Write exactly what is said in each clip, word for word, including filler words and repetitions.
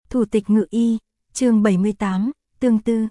Thủ tịch Ngự Y, chương bảy mươi tám, tương tư.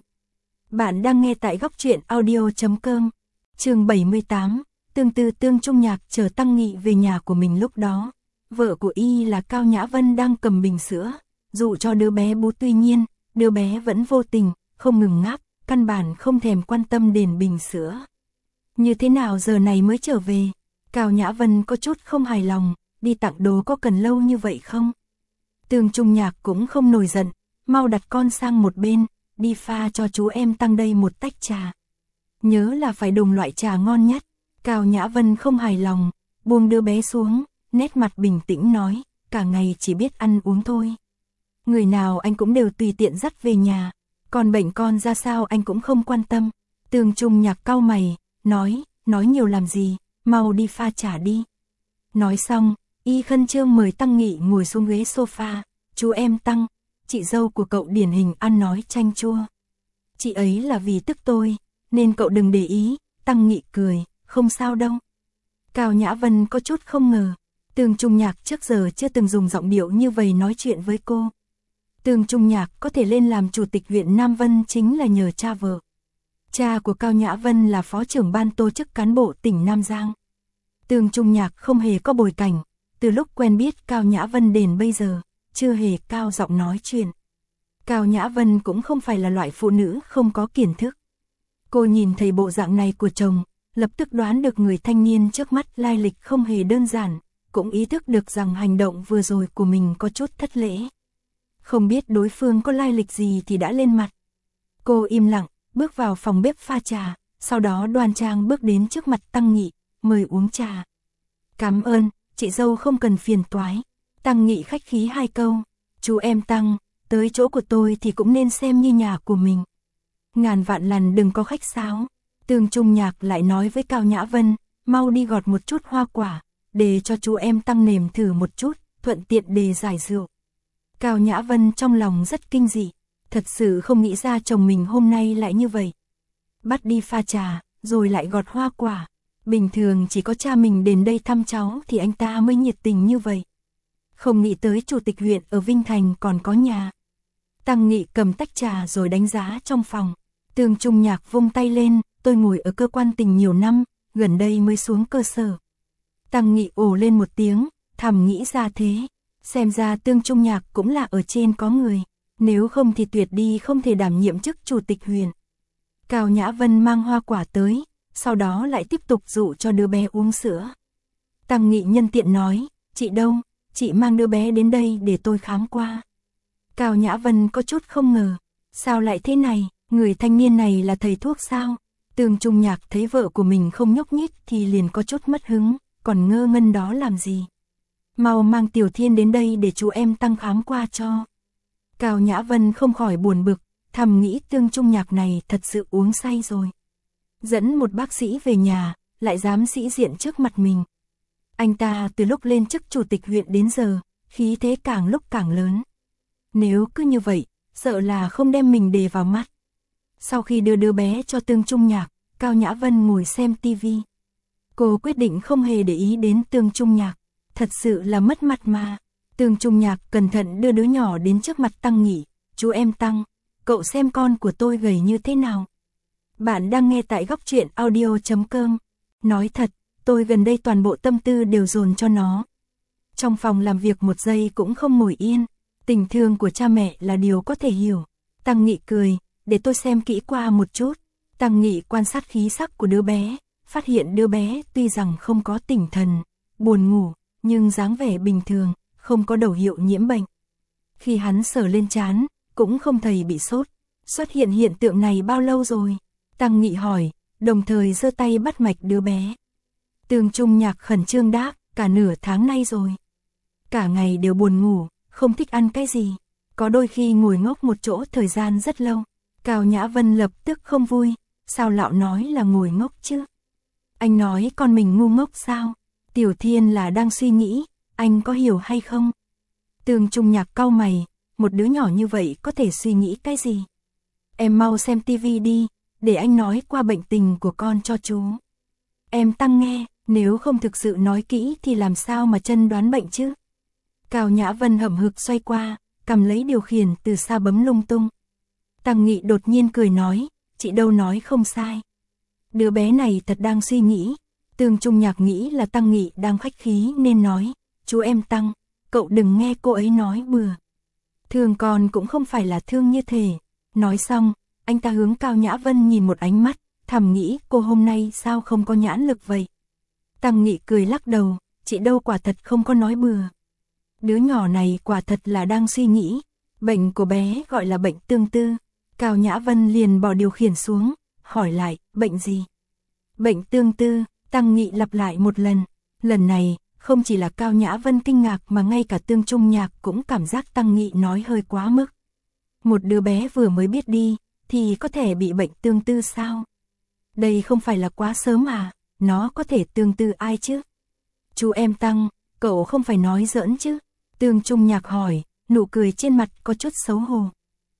Bạn đang nghe tại góc truyện audio chấm com. Chương bảy mươi tám, tương tư. Tương Trung Nhạc chờ Tăng Nghị về nhà của mình lúc đó. Vợ của y là Cao Nhã Vân đang cầm bình sữa, dụ cho đứa bé bú, tuy nhiên, đứa bé vẫn vô tình, không ngừng ngáp, căn bản không thèm quan tâm đến bình sữa. Như thế nào giờ này mới trở về? Cao Nhã Vân có chút không hài lòng, đi tặng đồ có cần lâu như vậy không? Tương Trung Nhạc cũng không nổi giận, mau đặt con sang một bên, đi pha cho chú em Tăng đây một tách trà. Nhớ là phải đồng loại trà ngon nhất. Cao Nhã Vân không hài lòng, buông đứa bé xuống, nét mặt bình tĩnh nói, cả ngày chỉ biết ăn uống thôi. Người nào anh cũng đều tùy tiện dắt về nhà, còn bệnh con ra sao anh cũng không quan tâm. Tương Trung Nhạc cau mày, nói, nói nhiều làm gì, mau đi pha trà đi. Nói xong, y khẩn trương mời Tăng Nghị ngồi xuống ghế sofa. Chú em Tăng, chị dâu của cậu điển hình ăn nói chanh chua. Chị ấy là vì tức tôi, nên cậu đừng để ý. Tăng Nghị cười, không sao đâu. Cao Nhã Vân có chút không ngờ, Tương Trung Nhạc trước giờ chưa từng dùng giọng điệu như vậy nói chuyện với cô. Tương Trung Nhạc có thể lên làm chủ tịch huyện Nam Vân chính là nhờ cha vợ. Cha của Cao Nhã Vân là phó trưởng ban tổ chức cán bộ tỉnh Nam Giang. Tương Trung Nhạc không hề có bối cảnh, từ lúc quen biết Cao Nhã Vân đến bây giờ, chưa hề cao giọng nói chuyện. Cao Nhã Vân cũng không phải là loại phụ nữ không có kiến thức. Cô nhìn thấy bộ dạng này của chồng, lập tức đoán được người thanh niên trước mắt lai lịch không hề đơn giản, cũng ý thức được rằng hành động vừa rồi của mình có chút thất lễ. Không biết đối phương có lai lịch gì thì đã lên mặt. Cô im lặng, bước vào phòng bếp pha trà, sau đó đoan trang bước đến trước mặt Tăng Nghị, mời uống trà. Cảm ơn, chị dâu không cần phiền toái. Tăng Nghị khách khí hai câu, chú em Tăng, tới chỗ của tôi thì cũng nên xem như nhà của mình. Ngàn vạn lần đừng có khách sáo. Tương Trung Nhạc lại nói với Cao Nhã Vân, mau đi gọt một chút hoa quả, để cho chú em Tăng nếm thử một chút, thuận tiện để giải rượu. Cao Nhã Vân trong lòng rất kinh dị, thật sự không nghĩ ra chồng mình hôm nay lại như vậy. Bắt đi pha trà, rồi lại gọt hoa quả. Bình thường chỉ có cha mình đến đây thăm cháu thì anh ta mới nhiệt tình như vậy. Không nghĩ tới chủ tịch huyện ở Vinh Thành còn có nhà. Tăng Nghị cầm tách trà rồi đánh giá trong phòng. Tương Trung Nhạc vung tay lên, tôi ngồi ở cơ quan tỉnh nhiều năm, gần đây mới xuống cơ sở. Tăng Nghị ồ lên một tiếng, thầm nghĩ ra thế. Xem ra Tương Trung Nhạc cũng là ở trên có người, nếu không thì tuyệt đi không thể đảm nhiệm chức chủ tịch huyện. Cao Nhã Vân mang hoa quả tới, sau đó lại tiếp tục dụ cho đứa bé uống sữa. Tăng Nghị nhân tiện nói, chị đâu, chị mang đứa bé đến đây để tôi khám qua. Cao Nhã Vân có chút không ngờ, sao lại thế này, người thanh niên này là thầy thuốc sao? Tương Trung Nhạc thấy vợ của mình không nhúc nhích thì liền có chút mất hứng, còn ngơ ngân đó làm gì? Mau mang Tiểu Thiên đến đây để chú em Tăng khám qua cho. Cao Nhã Vân không khỏi buồn bực, thầm nghĩ Tương Trung Nhạc này thật sự uống say rồi. Dẫn một bác sĩ về nhà, lại dám sĩ diện trước mặt mình. Anh ta từ lúc lên chức chủ tịch huyện đến giờ, khí thế càng lúc càng lớn. Nếu cứ như vậy, sợ là không đem mình để vào mắt. Sau khi đưa đứa bé cho Tương Trung Nhạc, Cao Nhã Vân ngồi xem tivi. Cô quyết định không hề để ý đến Tương Trung Nhạc, thật sự là mất mặt mà. Tương Trung Nhạc cẩn thận đưa đứa nhỏ đến trước mặt Tăng Nghị, chú em Tăng, cậu xem con của tôi gầy như thế nào. Bạn đang nghe tại góc truyện audio chấm com. Nói thật, tôi gần đây toàn bộ tâm tư đều dồn cho nó. Trong phòng làm việc một giây cũng không ngồi yên, tình thương của cha mẹ là điều có thể hiểu. Tăng Nghị cười, để tôi xem kỹ qua một chút. Tăng Nghị quan sát khí sắc của đứa bé, phát hiện đứa bé tuy rằng không có tỉnh thần, buồn ngủ, nhưng dáng vẻ bình thường, không có dấu hiệu nhiễm bệnh. Khi hắn sờ lên trán, cũng không thấy bị sốt. Xuất hiện hiện tượng này bao lâu rồi? Tăng Nghị hỏi, đồng thời giơ tay bắt mạch đứa bé. Tương Trung Nhạc khẩn trương đáp, cả nửa tháng nay rồi. Cả ngày đều buồn ngủ, không thích ăn cái gì. Có đôi khi ngồi ngốc một chỗ thời gian rất lâu. Cao Nhã Vân lập tức không vui, sao lão nói là ngồi ngốc chứ? Anh nói con mình ngu ngốc sao? Tiểu Thiên là đang suy nghĩ, anh có hiểu hay không? Tương Trung Nhạc cau mày, một đứa nhỏ như vậy có thể suy nghĩ cái gì? Em mau xem tivi đi, để anh nói qua bệnh tình của con cho chú. Em Tăng nghe, nếu không thực sự nói kỹ thì làm sao mà chân đoán bệnh chứ? Cao Nhã Vân hậm hực xoay qua, cầm lấy điều khiển từ xa bấm lung tung. Tăng Nghị đột nhiên cười nói, chị đâu nói không sai. Đứa bé này thật đang suy nghĩ. Tương Trung Nhạc nghĩ là Tăng Nghị đang khách khí nên nói, chú em Tăng, cậu đừng nghe cô ấy nói bừa. Thương con cũng không phải là thương như thế. Nói xong, anh ta hướng Cao Nhã Vân nhìn một ánh mắt, thầm nghĩ cô hôm nay sao không có nhãn lực vậy. Tăng Nghị cười lắc đầu, chị đâu quả thật không có nói bừa. Đứa nhỏ này quả thật là đang suy nghĩ. Bệnh của bé gọi là bệnh tương tư. Cao Nhã Vân liền bỏ điều khiển xuống, hỏi lại, bệnh gì? Bệnh tương tư, Tăng Nghị lặp lại một lần. Lần này, không chỉ là Cao Nhã Vân kinh ngạc mà ngay cả Tương Trung Nhạc cũng cảm giác Tăng Nghị nói hơi quá mức. Một đứa bé vừa mới biết đi, thì có thể bị bệnh tương tư sao? Đây không phải là quá sớm à, nó có thể tương tư ai chứ? Chú em Tăng, cậu không phải nói giỡn chứ? Tương Trung Nhạc hỏi, nụ cười trên mặt có chút xấu hổ.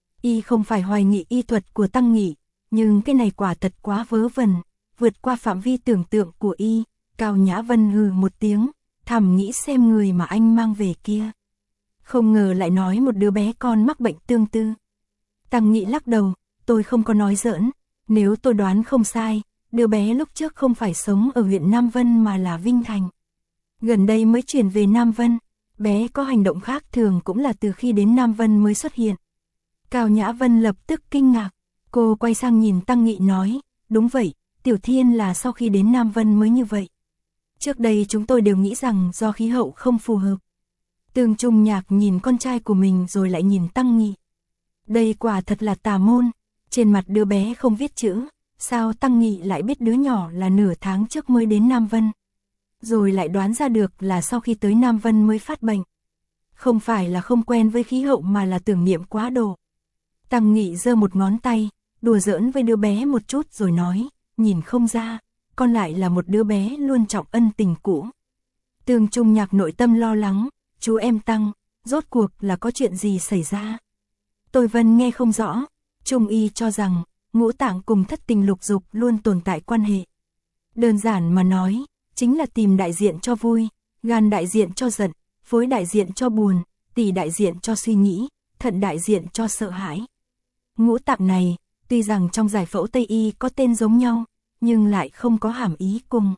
Y không phải hoài nghị y thuật của Tăng Nghị, nhưng cái này quả thật quá vớ vẩn, vượt qua phạm vi tưởng tượng của Y. Cao Nhã Vân hừ một tiếng, thầm nghĩ xem người mà anh mang về kia. Không ngờ lại nói một đứa bé con mắc bệnh tương tư. Tăng Nghị lắc đầu, tôi không có nói giỡn, nếu tôi đoán không sai, đứa bé lúc trước không phải sống ở huyện Nam Vân mà là Vinh Thành. Gần đây mới chuyển về Nam Vân, bé có hành động khác thường cũng là từ khi đến Nam Vân mới xuất hiện. Cao Nhã Vân lập tức kinh ngạc, cô quay sang nhìn Tăng Nghị nói, đúng vậy, Tiểu Thiên là sau khi đến Nam Vân mới như vậy. Trước đây chúng tôi đều nghĩ rằng do khí hậu không phù hợp. Tương Trung Nhạc nhìn con trai của mình rồi lại nhìn Tăng Nghị. Đây quả thật là tà môn, trên mặt đứa bé không viết chữ, sao Tăng Nghị lại biết đứa nhỏ là nửa tháng trước mới đến Nam Vân. Rồi lại đoán ra được là sau khi tới Nam Vân mới phát bệnh. Không phải là không quen với khí hậu mà là tưởng niệm quá độ. Tăng Nghị giơ một ngón tay, đùa giỡn với đứa bé một chút rồi nói, nhìn không ra, con lại là một đứa bé luôn trọng ân tình cũ. Tương Trung Nhạc nội tâm lo lắng, chú em Tăng, rốt cuộc là có chuyện gì xảy ra? Tôi Vân nghe không rõ, Trung y cho rằng, ngũ tạng cùng thất tình lục dục luôn tồn tại quan hệ. Đơn giản mà nói, chính là tìm đại diện cho vui, gan đại diện cho giận, phối đại diện cho buồn, tỳ đại diện cho suy nghĩ, thận đại diện cho sợ hãi. Ngũ tạng này, tuy rằng trong giải phẫu Tây y có tên giống nhau, nhưng lại không có hàm ý cùng.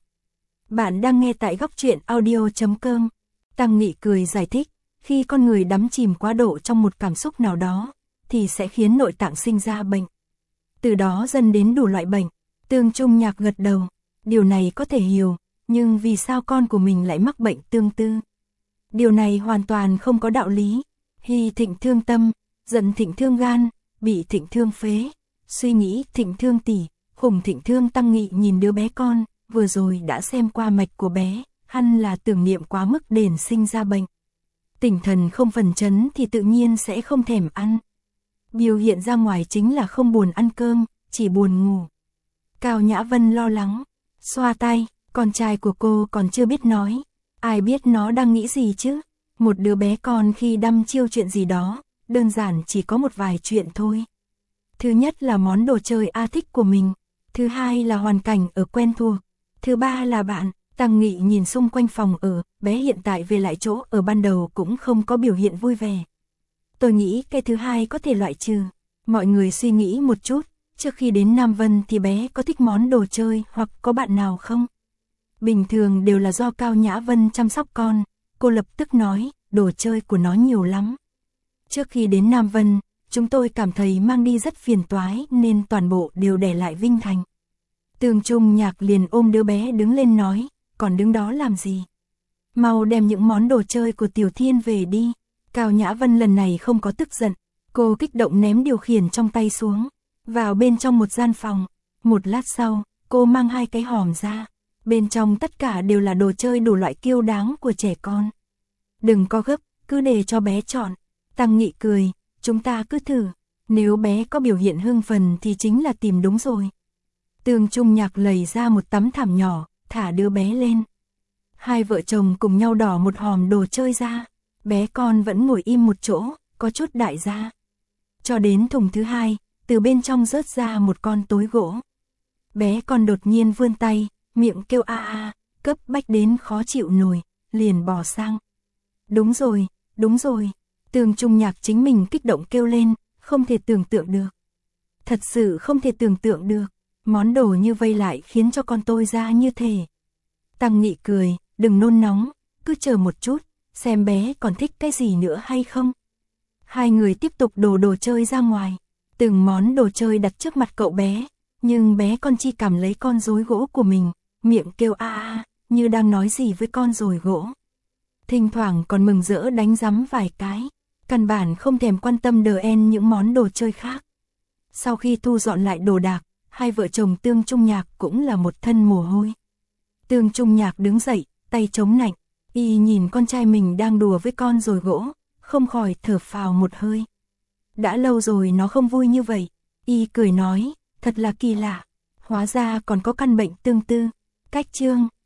Bạn đang nghe tại góc truyện audio chấm com. Tăng Nghị cười giải thích, khi con người đắm chìm quá độ trong một cảm xúc nào đó, thì sẽ khiến nội tạng sinh ra bệnh. Từ đó dần đến đủ loại bệnh. Tương Trung Nhạc gật đầu, điều này có thể hiểu, nhưng vì sao con của mình lại mắc bệnh tương tư? Điều này hoàn toàn không có đạo lý. Hy thịnh thương tâm, giận thịnh thương gan, bị thịnh thương phế, suy nghĩ thịnh thương tỳ, khủng thịnh thương. Tăng Nghị nhìn đứa bé con, vừa rồi đã xem qua mạch của bé, hẳn là tưởng niệm quá mức đền sinh ra bệnh. Tinh thần không phần chấn thì tự nhiên sẽ không thèm ăn. Biểu hiện ra ngoài chính là không buồn ăn cơm, chỉ buồn ngủ. Cao Nhã Vân lo lắng, xoa tay, con trai của cô còn chưa biết nói, ai biết nó đang nghĩ gì chứ? Một đứa bé con khi đăm chiêu chuyện gì đó, đơn giản chỉ có một vài chuyện thôi. Thứ nhất là món đồ chơi A thích của mình, thứ hai là hoàn cảnh ở quen thuộc, thứ ba là bạn. Tăng Nghị nhìn xung quanh phòng ở, bé hiện tại về lại chỗ ở ban đầu cũng không có biểu hiện vui vẻ. Tôi nghĩ cái thứ hai có thể loại trừ. Mọi người suy nghĩ một chút, trước khi đến Nam Vân thì bé có thích món đồ chơi hoặc có bạn nào không? Bình thường đều là do Cao Nhã Vân chăm sóc con, cô lập tức nói, đồ chơi của nó nhiều lắm. Trước khi đến Nam Vân, chúng tôi cảm thấy mang đi rất phiền toái nên toàn bộ đều để lại Vinh Thành. Tương Trung Nhạc liền ôm đứa bé đứng lên nói, còn đứng đó làm gì? Mau đem những món đồ chơi của Tiểu Thiên về đi. Cao Nhã Vân lần này không có tức giận, cô kích động ném điều khiển trong tay xuống, vào bên trong một gian phòng. Một lát sau, cô mang hai cái hòm ra, bên trong tất cả đều là đồ chơi đủ loại kiêu đáng của trẻ con. Đừng có gấp, cứ để cho bé chọn. Tăng Nghị cười, chúng ta cứ thử, nếu bé có biểu hiện hưng phấn thì chính là tìm đúng rồi. Tương Trung Nhạc lấy ra một tấm thảm nhỏ, thả đứa bé lên. Hai vợ chồng cùng nhau đỏ một hòm đồ chơi ra, bé con vẫn ngồi im một chỗ, có chút đại gia. Cho đến thùng thứ hai, từ bên trong rớt ra một con tối gỗ. Bé con đột nhiên vươn tay, miệng kêu a a, cấp bách đến khó chịu nổi, liền bỏ sang. Đúng rồi, đúng rồi, Tương Trung Nhạc chính mình kích động kêu lên, không thể tưởng tượng được. Thật sự không thể tưởng tượng được, món đồ như vây lại khiến cho con tôi ra như thế. Tăng Nghị cười, đừng nôn nóng, cứ chờ một chút, xem bé còn thích cái gì nữa hay không. Hai người tiếp tục đổ đồ chơi ra ngoài, từng món đồ chơi đặt trước mặt cậu bé, nhưng bé con chi cầm lấy con rối gỗ của mình, miệng kêu a a, như đang nói gì với con rồi gỗ. Thỉnh thoảng còn mừng rỡ đánh rắm vài cái, căn bản không thèm quan tâm đờ en những món đồ chơi khác. Sau khi thu dọn lại đồ đạc, hai vợ chồng Tương Trung Nhạc cũng là một thân mồ hôi. Tương Trung Nhạc đứng dậy, tay chống nạnh, y nhìn con trai mình đang đùa với con rồi gỗ, không khỏi thở phào một hơi. Đã lâu rồi nó không vui như vậy, y cười nói, thật là kỳ lạ, hóa ra còn có căn bệnh tương tư. Cách chương